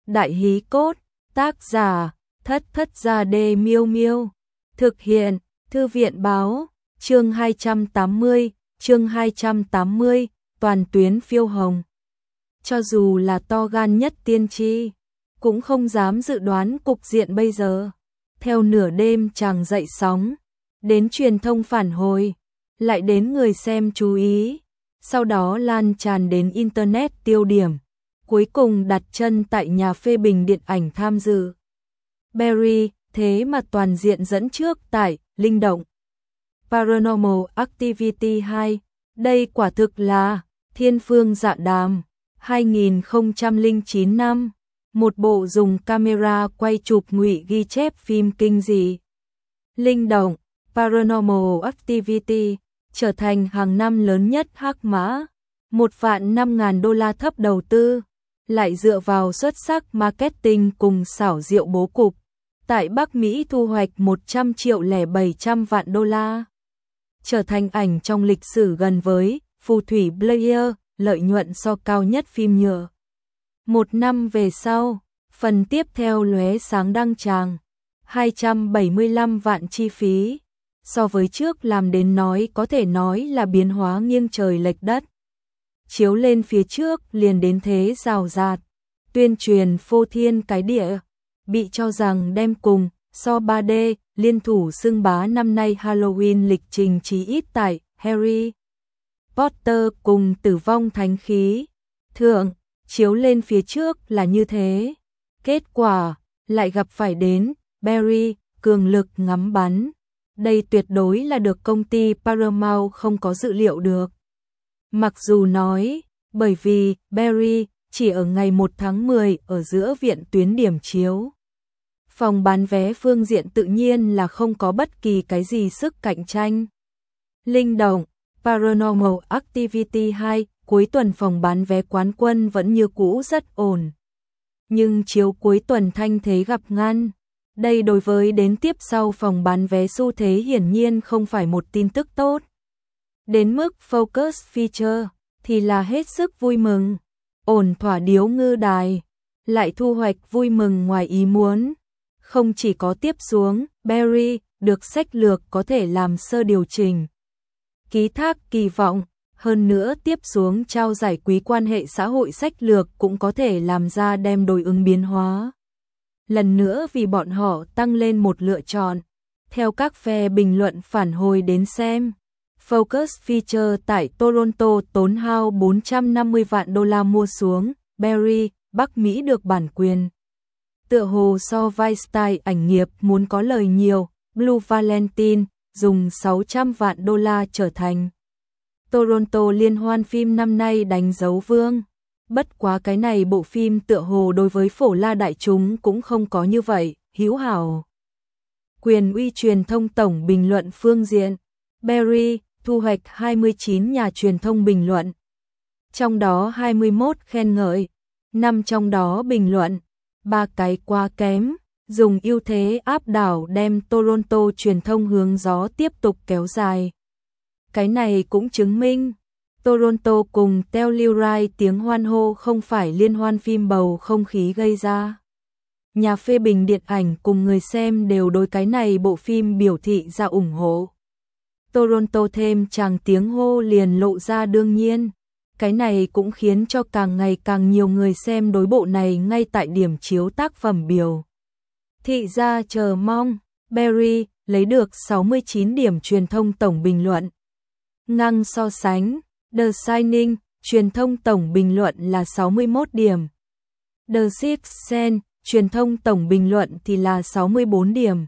Đại hí cốt, tác giả, Thất Thất Gia Đê Miêu Miêu. Thực hiện, Thư viện báo, chương 280, toàn tuyến phiêu hồng. Cho dù là to gan nhất tiên tri, cũng không dám dự đoán cục diện bây giờ. Theo nửa đêm chàng dậy sóng, đến truyền thông phản hồi, lại đến người xem chú ý, sau đó lan tràn đến Internet tiêu điểm, cuối cùng đặt chân tại nhà phê bình điện ảnh tham dự. Barry, thế mà toàn diện dẫn trước tại Linh Động. Paranormal Activity 2, đây quả thực là Thiên Phương Dạ Đàm, 2009 năm, một bộ dùng camera quay chụp ngụy ghi chép phim kinh dị. Linh Động, Paranormal Activity, trở thành hàng năm lớn nhất hắc mã, 1.500.000 đô la thấp đầu tư, lại dựa vào xuất sắc marketing cùng xảo diệu bố cục. Tại Bắc Mỹ thu hoạch 100 triệu lẻ 700 vạn đô la. Trở thành ảnh trong lịch sử gần với Phù thủy Blair, lợi nhuận so cao nhất phim nhựa. Một năm về sau, phần tiếp theo lóe sáng đăng tràng, 275 vạn chi phí. So với trước làm đến có thể nói là biến hóa nghiêng trời lệch đất. Chiếu lên phía trước liền đến thế rào rạt, tuyên truyền phô thiên cái địa, bị cho rằng đem cùng so 3D liên thủ xưng bá năm nay Halloween lịch trình chí ít tại Harry Potter cùng Tử vong thánh khí thượng, chiếu lên phía trước là như thế. Kết quả lại gặp phải đến Barry, cường lực ngắm bắn. Đây tuyệt đối là được công ty Paramount không có dự liệu được. Mặc dù nói, bởi vì Barry chỉ ở ngày 1 tháng 10 ở giữa viện tuyến điểm chiếu. Phòng bán vé phương diện tự nhiên là không có bất kỳ cái gì sức cạnh tranh. Linh Động, Paranormal Activity 2, cuối tuần phòng bán vé quán quân vẫn như cũ rất ổn. Nhưng chiếu cuối tuần thanh thế gặp ngăn. Đây đối với đến tiếp sau phòng bán vé xu thế hiển nhiên không phải một tin tức tốt. Đến mức Focus Feature thì là hết sức vui mừng. Ổn thỏa điếu ngư đài, lại thu hoạch vui mừng ngoài ý muốn. Không chỉ có tiếp xuống, Barry được sách lược có thể làm sơ điều chỉnh. Ký thác kỳ vọng, hơn nữa tiếp xuống trao giải quý quan hệ xã hội sách lược cũng có thể làm ra đem đối ứng biến hóa. Lần nữa vì bọn họ tăng lên một lựa chọn. Theo các phe bình luận phản hồi đến xem, Focus Feature tại Toronto tốn hao 450 vạn đô la mua xuống, Barry, Bắc Mỹ được bản quyền. Tựa hồ so vai style ảnh nghiệp muốn có lời nhiều, Blue Valentine dùng 600 vạn đô la trở thành Toronto liên hoan phim năm nay đánh dấu vương. Bất quá cái này bộ phim tựa hồ đối với phổ la đại chúng cũng không có như vậy, hữu hảo. Quyền uy truyền thông tổng bình luận phương diện, Barry thu hoạch 29 nhà truyền thông bình luận. Trong đó 21 khen ngợi, 5 trong đó bình luận, 3 cái quá kém, dùng ưu thế áp đảo đem Toronto truyền thông hướng gió tiếp tục kéo dài. Cái này cũng chứng minh Toronto cùng Telluride tiếng hoan hô không phải liên hoan phim bầu không khí gây ra. Nhà phê bình điện ảnh cùng người xem đều đối cái này bộ phim biểu thị ra ủng hộ. Toronto thêm chàng tiếng hô liền lộ ra đương nhiên. Cái này cũng khiến cho càng ngày càng nhiều người xem đối bộ này ngay tại điểm chiếu tác phẩm biểu. Thị gia chờ mong, Barry lấy được 69 điểm truyền thông tổng bình luận. Ngang so sánh, The Shining, truyền thông tổng bình luận là 61 điểm. The Sixth Sense, truyền thông tổng bình luận thì là 64 điểm.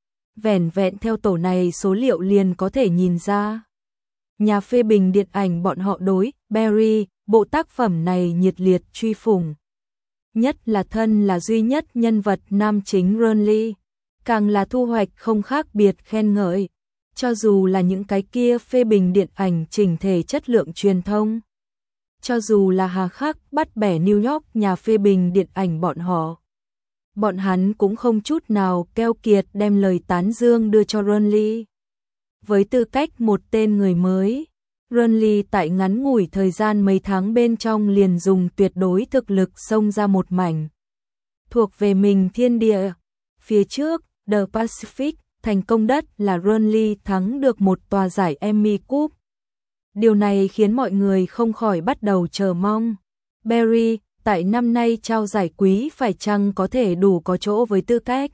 Vẻn vẹn theo tổ này số liệu liền có thể nhìn ra. Nhà phê bình điện ảnh bọn họ đối Barry, bộ tác phẩm này nhiệt liệt truy phủng. Nhất là thân là duy nhất nhân vật nam chính Ron Lee, càng là thu hoạch không khác biệt khen ngợi. Cho dù là những cái kia phê bình điện ảnh chỉnh thể chất lượng truyền thông. Cho dù là hà khắc bắt bẻ New York nhà phê bình điện ảnh bọn họ. Bọn hắn cũng không chút nào keo kiệt đem lời tán dương đưa cho Ron Lee. Với tư cách một tên người mới, Ron Lee tại ngắn ngủi thời gian mấy tháng bên trong liền dùng tuyệt đối thực lực xông ra một mảnh. thuộc về mình thiên địa. Phía trước, The Pacific, thành công đất là Burnley thắng được một tòa giải Emmy Cup. Điều này khiến mọi người không khỏi bắt đầu chờ mong. Barry, tại năm nay trao giải quý phải chăng có thể đủ có chỗ với tư cách?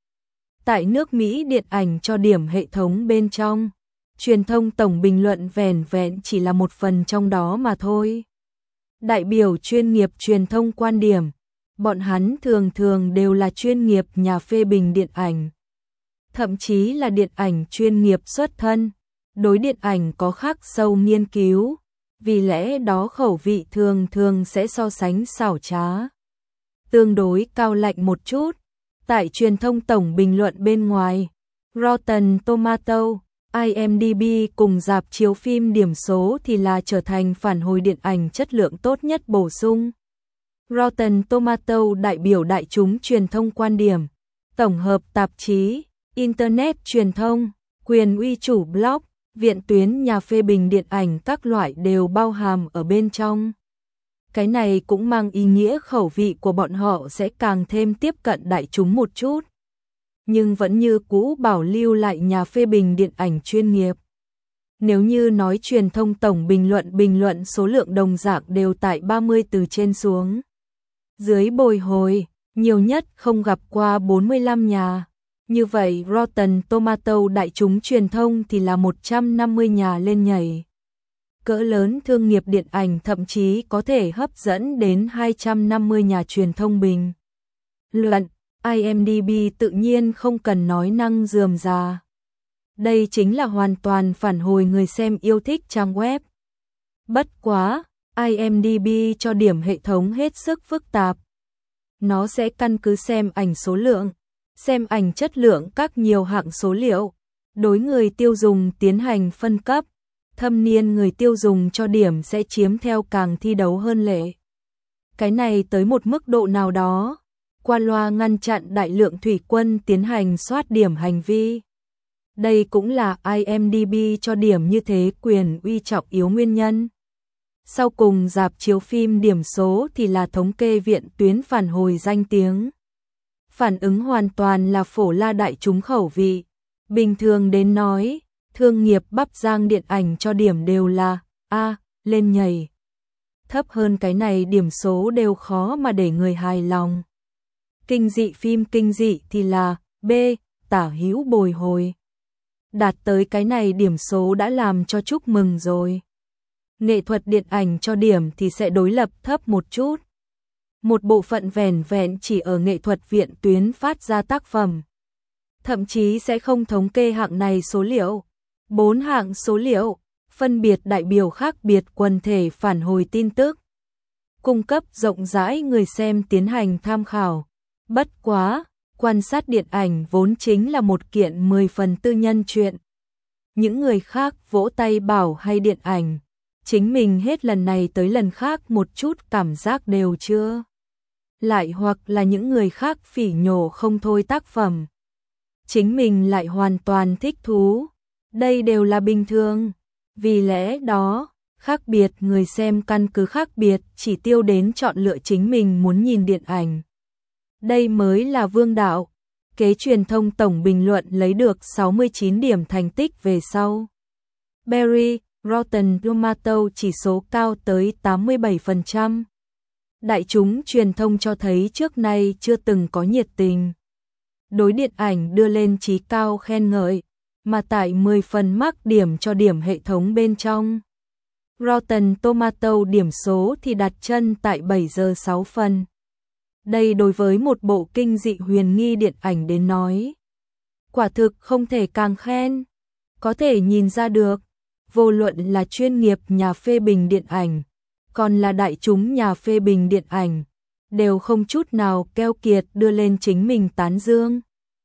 Tại nước Mỹ điện ảnh cho điểm hệ thống bên trong, truyền thông tổng bình luận vẻn vẹn chỉ là một phần trong đó mà thôi. Đại biểu chuyên nghiệp truyền thông quan điểm, bọn hắn thường thường đều là chuyên nghiệp nhà phê bình điện ảnh. Thậm chí là điện ảnh chuyên nghiệp xuất thân, đối điện ảnh có khắc sâu nghiên cứu, vì lẽ đó khẩu vị thường thường sẽ so sánh xảo trá, tương đối cao lạnh một chút. Tại truyền thông tổng bình luận bên ngoài, Rotten Tomatoes, IMDb cùng rạp chiếu phim điểm số thì là trở thành phản hồi điện ảnh chất lượng tốt nhất bổ sung. Rotten Tomatoes đại biểu đại chúng truyền thông quan điểm, tổng hợp tạp chí, Internet truyền thông, quyền uy chủ blog, viện tuyến nhà phê bình điện ảnh các loại đều bao hàm ở bên trong. Cái này cũng mang ý nghĩa khẩu vị của bọn họ sẽ càng thêm tiếp cận đại chúng một chút. Nhưng vẫn như cũ bảo lưu lại nhà phê bình điện ảnh chuyên nghiệp. Nếu như nói truyền thông tổng bình luận số lượng đồng dạng đều tại 30 từ trên xuống. Dưới bồi hồi, nhiều nhất không gặp qua 45 nhà. Như vậy Rotten Tomatoes đại chúng truyền thông thì là 150 nhà lên nhảy. Cỡ lớn thương nghiệp điện ảnh thậm chí có thể hấp dẫn đến 250 nhà truyền thông bình luận. IMDb tự nhiên không cần nói năng rườm rà. Đây chính là hoàn toàn phản hồi người xem yêu thích trang web. Bất quá, IMDb cho điểm hệ thống hết sức phức tạp. Nó sẽ căn cứ xem ảnh số lượng, xem ảnh chất lượng các nhiều hạng số liệu, đối người tiêu dùng tiến hành phân cấp, thâm niên người tiêu dùng cho điểm sẽ chiếm theo càng thi đấu hơn lệ. Cái này tới một mức độ nào đó, qua loa ngăn chặn đại lượng thủy quân tiến hành soát điểm hành vi. Đây cũng là IMDb cho điểm như thế quyền uy trọng yếu nguyên nhân. Sau cùng rạp chiếu phim điểm số thì là thống kê viện tuyến phản hồi danh tiếng. Phản ứng hoàn toàn là phổ la đại chúng khẩu vị. Bình thường đến nói, thương nghiệp bắp rang điện ảnh cho điểm đều là A, lên nhảy. Thấp hơn cái này điểm số đều khó mà để người hài lòng. Kinh dị phim kinh dị thì là B, tả hữu bồi hồi. Đạt tới cái này điểm số đã làm cho chúc mừng rồi. Nghệ thuật điện ảnh cho điểm thì sẽ đối lập thấp một chút. Một bộ phận vẻn vẹn chỉ ở nghệ thuật viện tuyến phát ra tác phẩm. Thậm chí sẽ không thống kê hạng này số liệu. 4 hạng số liệu, phân biệt đại biểu khác biệt quần thể phản hồi tin tức. Cung cấp rộng rãi người xem tiến hành tham khảo. Bất quá, quan sát điện ảnh vốn chính là một kiện 10 phần tư nhân chuyện. Những người khác vỗ tay bảo hay điện ảnh, chính mình hết lần này tới lần khác một chút cảm giác đều chưa. Lại hoặc là những người khác phỉ nhổ không thôi tác phẩm. Chính mình lại hoàn toàn thích thú. Đây đều là bình thường. Vì lẽ đó, khác biệt người xem căn cứ khác biệt chỉ tiêu đến chọn lựa chính mình muốn nhìn điện ảnh. Đây mới là vương đạo. Kế truyền thông tổng bình luận lấy được 69 điểm thành tích về sau. Barry, Rotten Tomatoes chỉ số cao tới 87%. Đại chúng truyền thông cho thấy trước nay chưa từng có nhiệt tình. Đối điện ảnh đưa lên chí cao khen ngợi, mà tại 10 phần mắc điểm cho điểm hệ thống bên trong. Rotten Tomatoes điểm số thì đặt chân tại 7 giờ 6 phần. Đây đối với một bộ kinh dị huyền nghi điện ảnh đến nói. Quả thực không thể càng khen. Có thể nhìn ra được, vô luận là chuyên nghiệp nhà phê bình điện ảnh, còn là đại chúng nhà phê bình điện ảnh, đều không chút nào keo kiệt đưa lên chính mình tán dương.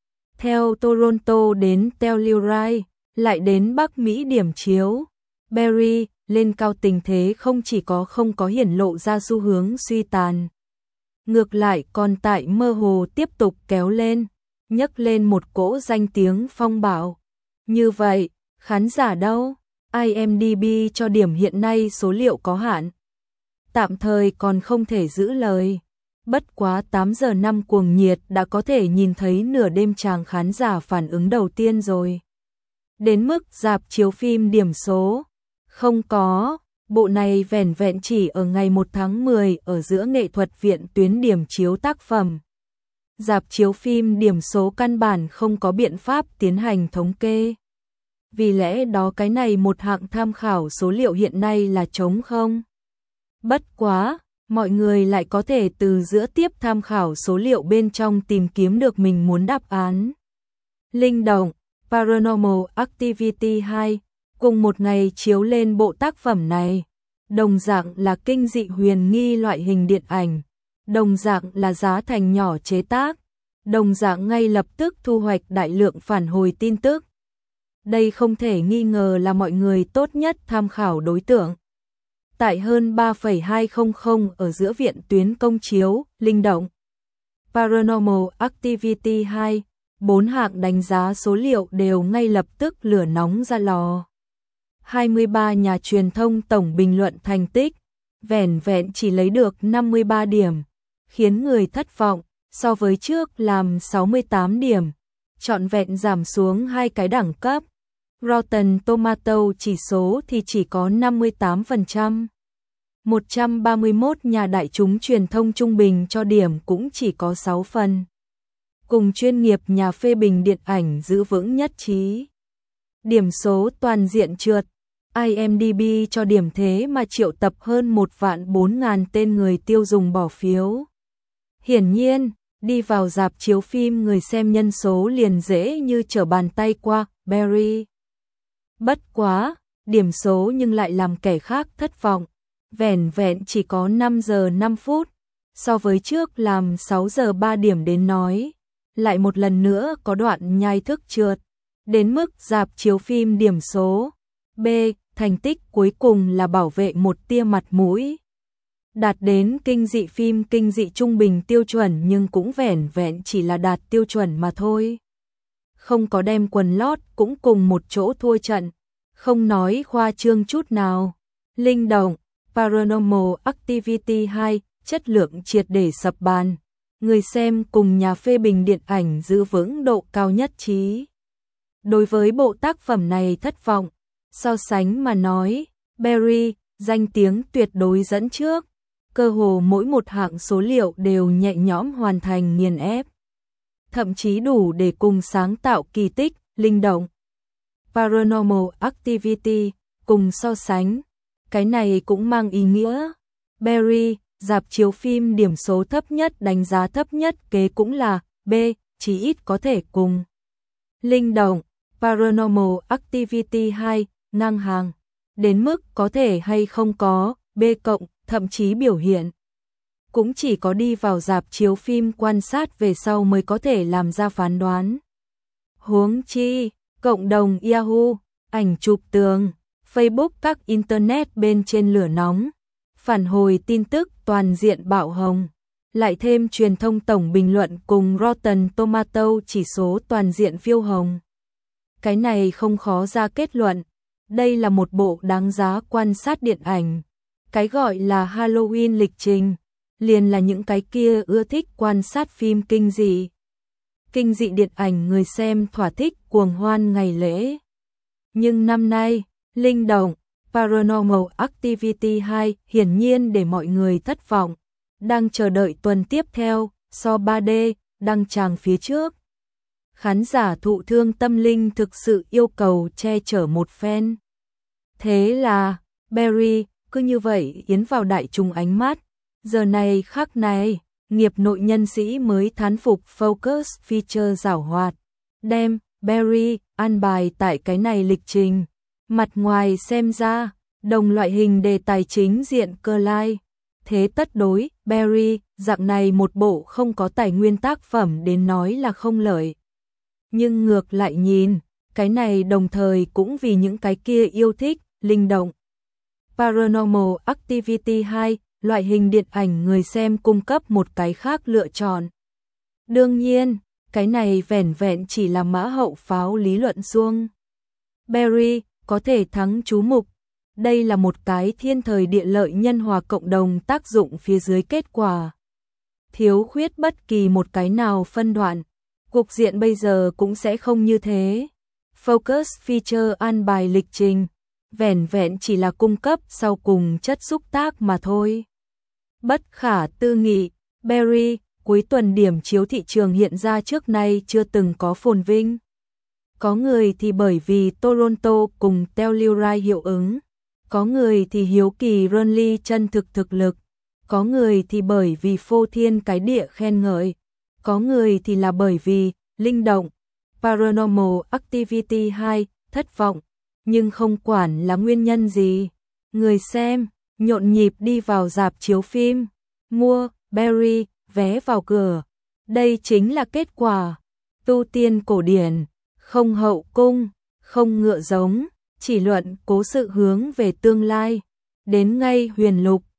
Theo Toronto đến Telluride, lại đến Bắc Mỹ điểm chiếu, Barry lên cao tình thế không chỉ không có hiển lộ ra xu hướng suy tàn. Ngược lại còn tại mơ hồ tiếp tục kéo lên, nhấc lên một cỗ danh tiếng phong bạo. Như vậy, khán giả đâu? IMDb cho điểm hiện nay số liệu có hạn. Tạm thời còn không thể giữ lời. Bất quá 8 giờ 5 cuồng nhiệt đã có thể nhìn thấy nửa đêm chàng khán giả phản ứng đầu tiên rồi. Đến mức rạp chiếu phim điểm số. Không có, bộ này vẻn vẹn chỉ ở ngày 1 tháng 10 ở giữa nghệ thuật viện tuyến điểm chiếu tác phẩm. Rạp chiếu phim điểm số căn bản không có biện pháp tiến hành thống kê. Vì lẽ đó cái này một hạng tham khảo số liệu hiện nay là trống không. Bất quá, mọi người lại có thể từ giữa tiếp tham khảo số liệu bên trong tìm kiếm được mình muốn đáp án. Linh động, Paranormal Activity 2, cùng một ngày chiếu lên bộ tác phẩm này. Đồng dạng là kinh dị huyền nghi loại hình điện ảnh. Đồng dạng là giá thành nhỏ chế tác. Đồng dạng ngay lập tức thu hoạch đại lượng phản hồi tin tức. Đây không thể nghi ngờ là mọi người tốt nhất tham khảo đối tượng. Tại hơn 3,200 ở giữa viện tuyến công chiếu, linh động. Paranormal Activity 2, 4 hạng đánh giá số liệu đều ngay lập tức lửa nóng ra lò. 23 nhà truyền thông tổng bình luận thành tích, vẻn vẹn chỉ lấy được 53 điểm, khiến người thất vọng, so với trước làm 68 điểm, trọn vẹn giảm xuống 2 cái đẳng cấp. Rotten Tomato chỉ số thì chỉ có 58%. 131 nhà đại chúng truyền thông trung bình cho điểm cũng chỉ có 6 phần. Cùng chuyên nghiệp nhà phê bình điện ảnh giữ vững nhất trí. Điểm số toàn diện trượt. IMDb cho điểm thế mà triệu tập hơn 1.400.000 tên người tiêu dùng bỏ phiếu. Hiển nhiên, đi vào rạp chiếu phim người xem nhân số liền dễ như trở bàn tay qua Barry. Bất quá, điểm số nhưng lại làm kẻ khác thất vọng. Vẻn vẹn chỉ có 5 giờ 5 phút, so với trước làm 6 giờ 3 điểm đến nói. Lại một lần nữa có đoạn nhai thức trượt. Đến mức rạp chiếu phim điểm số B, thành tích cuối cùng là bảo vệ một tia mặt mũi. Đạt đến kinh dị phim kinh dị trung bình tiêu chuẩn nhưng cũng vẻn vẹn chỉ là đạt tiêu chuẩn mà thôi. Không có đem quần lót cũng cùng một chỗ thua trận, không nói khoa trương chút nào. Linh động, Paranormal Activity 2, chất lượng triệt để sập bàn. Người xem cùng nhà phê bình điện ảnh giữ vững độ cao nhất trí. Đối với bộ tác phẩm này thất vọng, so sánh mà nói, Barry, danh tiếng tuyệt đối dẫn trước. Cơ hồ mỗi một hạng số liệu đều nhẹ nhõm hoàn thành nghiền ép. Thậm chí đủ để cùng sáng tạo kỳ tích, linh động. Paranormal Activity, cùng so sánh. Cái này cũng mang ý nghĩa. Barry, rạp chiếu phim điểm số thấp nhất đánh giá thấp nhất kế cũng là B, chỉ ít có thể cùng. Linh động, Paranormal Activity 2, ngang hàng. Đến mức có thể hay không có, B cộng, thậm chí biểu hiện. Cũng chỉ có đi vào rạp chiếu phim quan sát về sau mới có thể làm ra phán đoán. Huống chi, cộng đồng Yahoo, ảnh chụp tường, Facebook các Internet bên trên lửa nóng, phản hồi tin tức toàn diện bạo hồng, lại thêm truyền thông tổng bình luận cùng Rotten Tomato chỉ số toàn diện phiêu hồng. Cái này không khó ra kết luận, đây là một bộ đáng giá quan sát điện ảnh. Cái gọi là Halloween lịch trình, liền là những cái kia ưa thích quan sát phim kinh dị. Kinh dị điện ảnh người xem thỏa thích cuồng hoan ngày lễ. Nhưng năm nay, linh động, Paranormal Activity 2 hiển nhiên để mọi người thất vọng. Đang chờ đợi tuần tiếp theo, so 3D, đăng tràng phía trước. Khán giả thụ thương tâm linh thực sự yêu cầu che chở một phen. Thế là, Barry, cứ như vậy yến vào đại chúng ánh mắt. Giờ này khắc này, nghiệp nội nhân sĩ mới thán phục Focus Feature giảo hoạt. Đem, Barry, an bài tại cái này lịch trình. Mặt ngoài xem ra, đồng loại hình đề tài chính diện cơ lai. Thế tất đối, Barry, dạng này một bộ không có tài nguyên tác phẩm đến nói là không lợi. Nhưng ngược lại nhìn, cái này đồng thời cũng vì những cái kia yêu thích, linh động. Paranormal Activity 2, loại hình điện ảnh người xem cung cấp một cái khác lựa chọn. Đương nhiên, cái này vẻn vẹn chỉ là mã hậu pháo lý luận suông. Barry có thể thắng chú mục. Đây là một cái thiên thời địa lợi nhân hòa cộng đồng tác dụng phía dưới kết quả. thiếu khuyết bất kỳ một cái nào phân đoạn. Cục diện bây giờ cũng sẽ không như thế. Focus Feature an bài lịch trình, vẻn vẹn chỉ là cung cấp sau cùng chất xúc tác mà thôi. Bất khả tư nghị, Barry, cuối tuần điểm chiếu thị trường hiện ra trước nay chưa từng có phồn vinh. Có người thì bởi vì Toronto cùng Telluride hiệu ứng, có người thì hiếu kỳ Burnley chân thực lực, có người thì bởi vì phô thiên cái địa khen ngợi, có người thì là bởi vì linh động, Paranormal Activity 2 thất vọng, nhưng không quản là nguyên nhân gì. Người xem nhộn nhịp đi vào rạp chiếu phim, mua Barry vé vào cửa. Đây chính là kết quả. Tu tiên cổ điển, không hậu cung, không ngựa giống, chỉ luận cố sự hướng về tương lai. Đến ngay huyền lục,